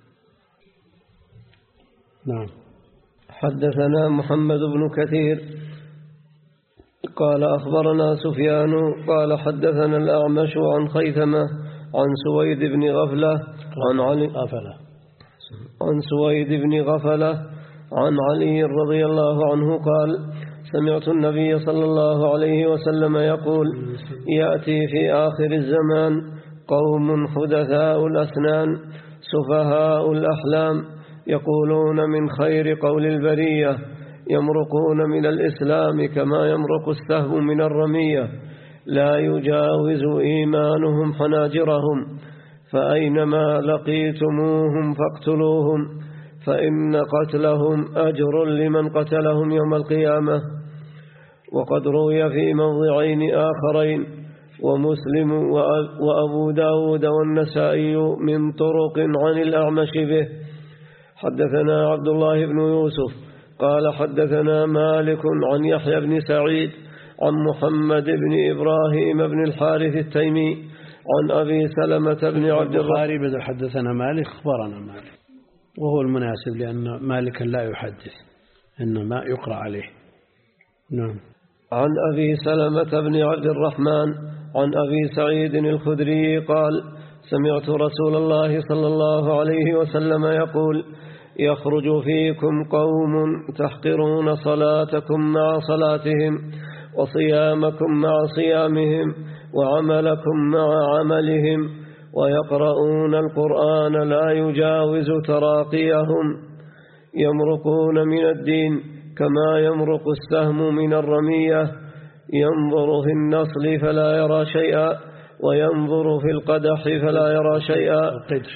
نعم. حدثنا محمد بن كثير قال أخبرنا سفيان قال حدثنا الأعمش عن خيثمة عن سويد بن غفلة عن علي غفلة عن سويد بن غفلة عن علي رضي الله عنه قال سمعت النبي صلى الله عليه وسلم يقول يأتي في آخر الزمان قوم حدثاء الأسنان سفهاء الأحلام يقولون من خير قول البرية يمرقون من الإسلام كما يمرق السهم من الرمية لا يجاوز إيمانهم حناجرهم فأينما لقيتموهم فاقتلوهم فإن قتلهم أجر لمن قتلهم يوم القيامة. وقد روي في موضعين آخرين ومسلم وأبو داود والنسائي من طرق عن الأعمش به. حدثنا عبد الله بن يوسف قال حدثنا مالك عن يحيى بن سعيد عن محمد بن إبراهيم بن الحارث التيمي عن أبي سلمة بن عبد البخاري بدأ حدثنا مالك أخبرنا مالك، وهو المناسب لأن مالكا لا يحدث إنما يقرأ عليه. نعم. عن أبي سلمة بن عبد الرحمن عن أبي سعيد الخدري قال سمعت رسول الله صلى الله عليه وسلم يقول يخرج فيكم قوم تحقرون صلاتكم مع صلاتهم وصيامكم مع صيامهم وعملكم مع عملهم ويقرؤون القرآن لا يجاوز تراقيهم يمرقون من الدين كما يمرق السهم من الرمية ينظر في النصل فلا يرى شيئا وينظر في القدح فلا يرى شيئا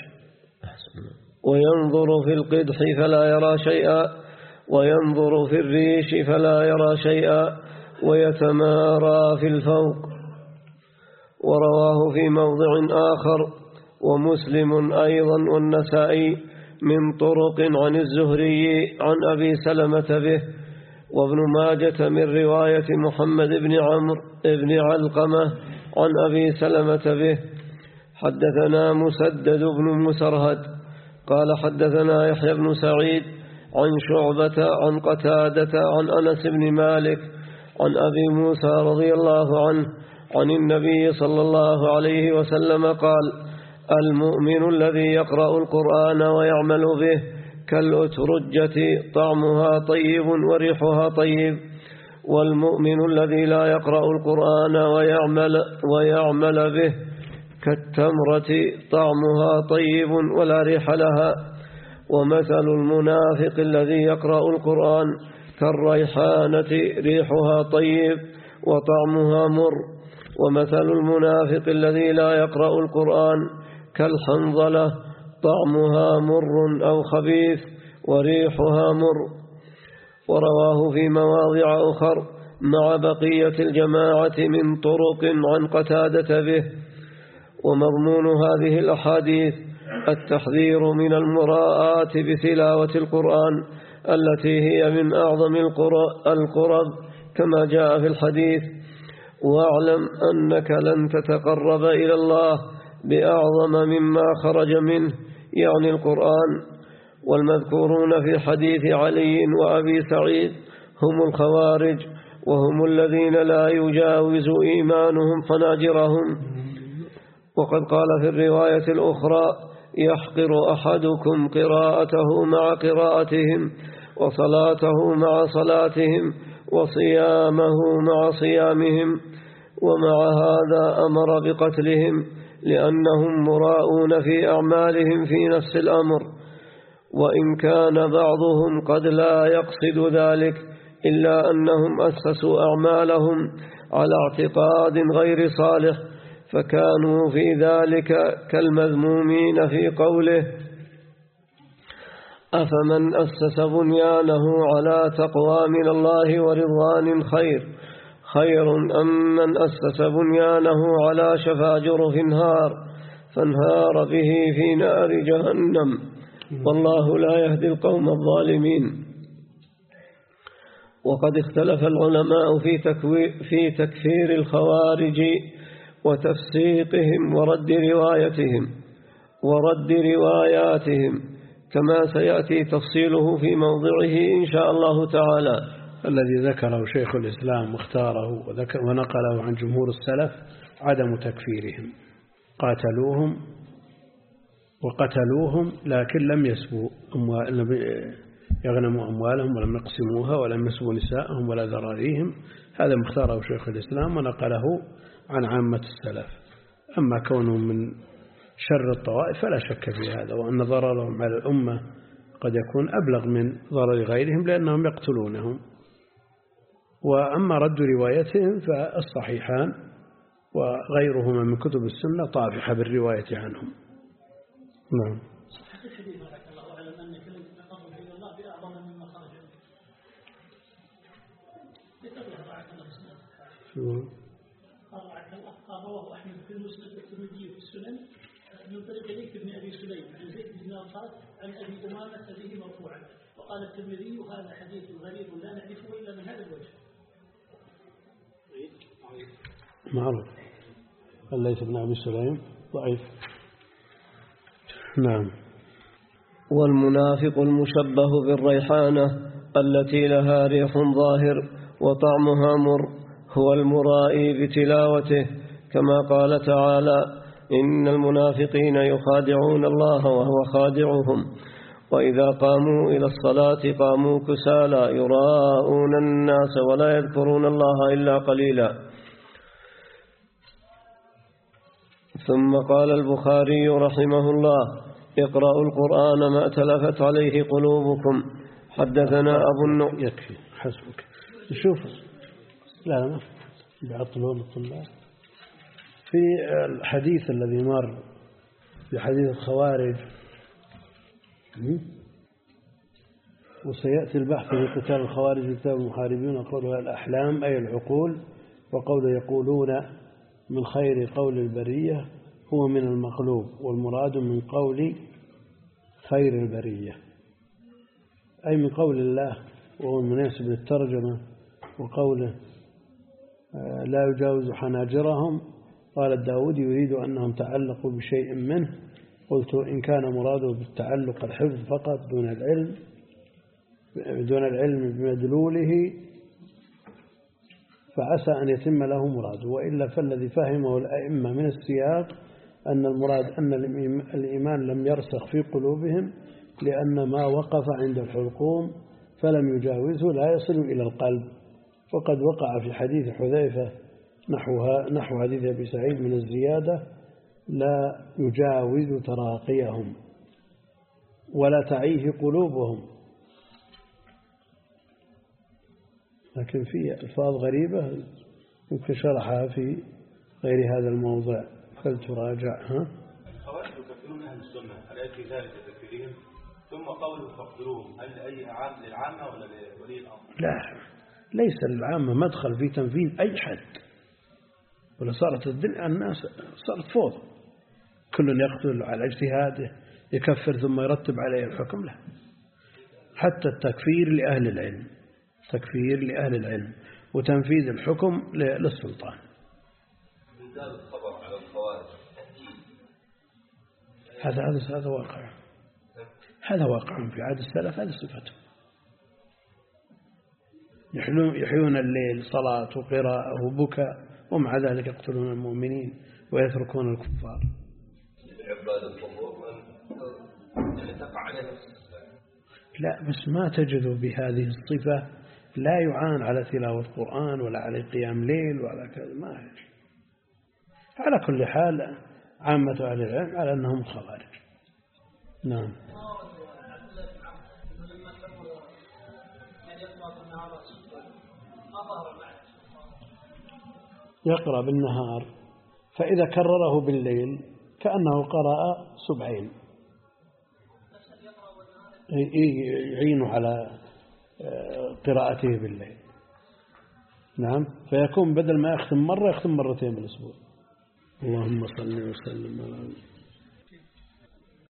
وينظر في القدح فلا يرى شيئا وينظر في الريش فلا يرى شيئا ويتمارى في الفوق. ورواه في موضع آخر ومسلم أيضا والنسائي من طرق عن الزهري عن أبي سلمة به وابن ماجة من رواية محمد بن عمرو بن علقمة عن أبي سلمة به. حدثنا مسدد بن مسرهد قال حدثنا يحيى بن سعيد عن شعبة عن قتادة عن أنس بن مالك عن أبي موسى رضي الله عنه عن النبي صلى الله عليه وسلم قال المؤمن الذي يقرأ القرآن ويعمل به كالأترجة طعمها طيب وريحها طيب والمؤمن الذي لا يقرأ القرآن ويعمل, ويعمل به كالتمرة طعمها طيب ولا ريح لها. ومثل المنافق الذي يقرأ القرآن كالريحانة ريحها طيب وطعمها مر. ومثل المنافق الذي لا يقرأ القرآن كالحنظلة طعمها مر أو خبيث وريحها مر. ورواه في مواضع أخر مع بقية الجماعة من طرق عن قتادة به. ومضمون هذه الأحاديث التحذير من المراءة بتلاوة القرآن التي هي من أعظم القرب كما جاء في الحديث واعلم أنك لن تتقرب إلى الله بأعظم مما خرج منه يعني القرآن. والمذكورون في حديث علي وأبي سعيد هم الخوارج وهم الذين لا يجاوز إيمانهم حناجرهم. وقد قال في الرواية الأخرى يحقر أحدكم قراءته مع قراءتهم وصلاته مع صلاتهم وصيامه مع صيامهم. ومع هذا أمر بقتلهم لأنهم مراؤون في أعمالهم في نفس الأمر. وإن كان بعضهم قد لا يقصد ذلك إلا أنهم أسسوا أعمالهم على اعتقاد غير صالح فكانوا في ذلك كالمذمومين في قوله أفمن أسس بنيانه على تقوى من الله ورضوان خير خير أم من أسس بنيانه على شفا جرف هار فانهار به في نار جهنم والله لا يهدي القوم الظالمين. وقد اختلف العلماء في, في تكفير الخوارج وتفسيقهم ورد روايتهم ورد رواياتهم كما سيأتي تفصيله في موضعه إن شاء الله تعالى. الذي ذكره شيخ الإسلام واختاره ونقله عن جمهور السلف عدم تكفيرهم، قاتلوهم وقتلوهم لكن لم يسبوا أموال يغنموا أموالهم ولم يقسموها ولم يسبوا نساءهم ولا ذراريهم. هذا مختاره شيخ الإسلام ونقله عن عامة السلف. أما كونهم من شر الطوائف فلا شك في هذا، وأن ضررهم على الأمة قد يكون أبلغ من ضرر غيرهم لأنهم يقتلونهم. وأما رد روايتهم فالصحيحان وغيرهما من كتب السنة طافحة بالرواية عنهم. نعم. قال رواه أحمد في المسند والترمذي في السنن من طريق ذكر بن أبي سليم عن زيد بن أرقاد عن أبي أمامة به مرفوعا، وقال الترمذي هذا حديث غريب لا نعرفه إلا من هذا الوجه. معروف ليس بن أبي سليم ضعيف. نعم. والمنافق المشبه بالريحانة التي لها ريح ظاهر وطعمها مر هو المرائي بتلاوته كما قال تعالى إن المنافقين يخادعون الله وهو خادعهم وإذا قاموا إلى الصلاة قاموا كسالى يراءون الناس ولا يذكرون الله إلا قليلا. ثم قال البخاري رحمه الله اقرأوا القرآن ما تلفت عليه قلوبكم. حدثنا أبو النعمان. يكفي حسبك. شوف لا ما بعطلون الطلاب في الحديث الذي مر في حديث الخوارج، وسيأتي البحث في قتال الخوارج في كتاب المحاربين وقولها الأحلام أي العقول، وقول يقولون من خير قول البرية هو من المقلوب، والمراد من قول خير البرية أي من قول الله وهو المناسب للترجمة، وقوله لا يجاوز حناجرهم. قال الداود يريد أنهم تعلقوا بشيء منه، قلت إن كان مراده بالتعلق الحفظ فقط دون العلم دون العلم بمدلوله فعسى أن يتم له مراده، وإلا فالذي فهمه الأئمة من السياق أن المراد أن الإيمان لم يرسخ في قلوبهم لأن ما وقف عند الحلقوم فلم يجاوزه لا يصل إلى القلب. وقد وقع في حديث حذيفة نحوها نحو حديث أبي سعيد من الزيادة لا يجاوز تراقيهم ولا تعيه قلوبهم، لكن في ألفاظ غريبة يمكن شرحها في غير هذا الموضع فلتراجعها. الخوارج يكفرون أهل السنة هل في ذلك تكفيرهم؟ ثم قوله فاقتلوهم هل لأي عام للعامة ولا لولي الأمر؟ لا ليس للعامة مدخل في تنفيذ أي حد، ولا صارت الدنيا الناس صارت فوضى كل يقتل على اجتهاده يكفر ثم يرتب عليه الحكم. لا، حتى التكفير لأهل العلم تكفير لأهل العلم وتنفيذ الحكم للسلطان. هذا هذا هذا واقع هذا واقع في عهد السلف، هذا صفته يحيون الليل صلاة وقراءة وبكاء ومع ذلك يقتلون المؤمنين ويتركون الكفار. لا بس ما تجدوا بهذه الصفة، لا يعان على تلاوة القرآن ولا على قيام ليل ولا كذا، ما هي. على كل حال عامة أهل العلم على أنهم خوارج. نعم. يقرأ بالنهار فإذا كرره بالليل كأنه قرأ سبعين يعين على قراءته بالليل. نعم، فيكون بدل ما يختم مرة يختم مرتين بالأسبوع. اللهم صل وسلم على